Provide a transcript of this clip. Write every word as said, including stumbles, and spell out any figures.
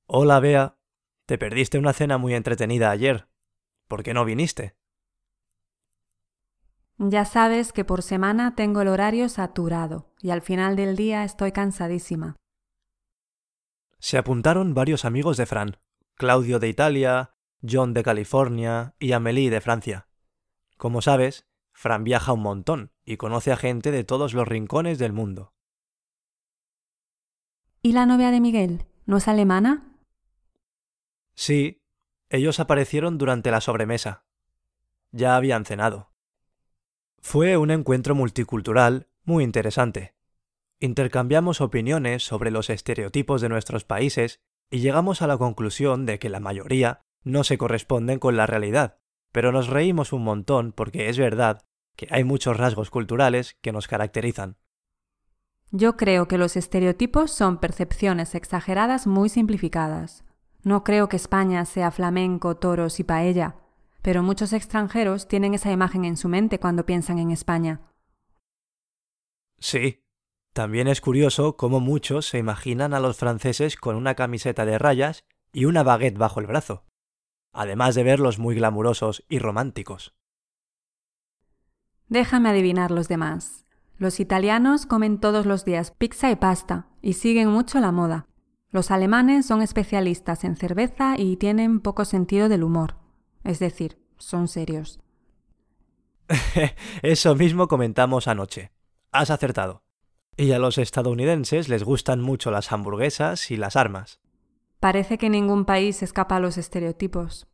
Hola, Bea. Te perdiste una cena muy entretenida ayer. ¿Por qué no viniste? Ya sabes que por semana tengo el horario saturado y al final del día estoy cansadísima. Se apuntaron varios amigos de Fran. Claudio de Italia, John de California y Amélie de Francia. Como sabes, Fran viaja un montón y conoce a gente de todos los rincones del mundo. ¿Y la novia de Miguel? ¿No es alemana? Sí, ellos aparecieron durante la sobremesa. Ya habían cenado. Fue un encuentro multicultural muy interesante. Intercambiamos opiniones sobre los estereotipos de nuestros países y llegamos a la conclusión de que la mayoría no se corresponden con la realidad, pero nos reímos un montón porque es verdad que hay muchos rasgos culturales que nos caracterizan. Yo creo que los estereotipos son percepciones exageradas muy simplificadas. No creo que España sea flamenco, toros y paella, pero muchos extranjeros tienen esa imagen en su mente cuando piensan en España. Sí, también es curioso cómo muchos se imaginan a los franceses con una camiseta de rayas y una baguette bajo el brazo, además de verlos muy glamurosos y románticos. Déjame adivinar los demás. Los italianos comen todos los días pizza y pasta y siguen mucho la moda. Los alemanes son especialistas en cerveza y tienen poco sentido del humor. Es decir, son serios. Eso mismo comentamos anoche. Has acertado. Y a los estadounidenses les gustan mucho las hamburguesas y las armas. Parece que ningún país escapa a los estereotipos.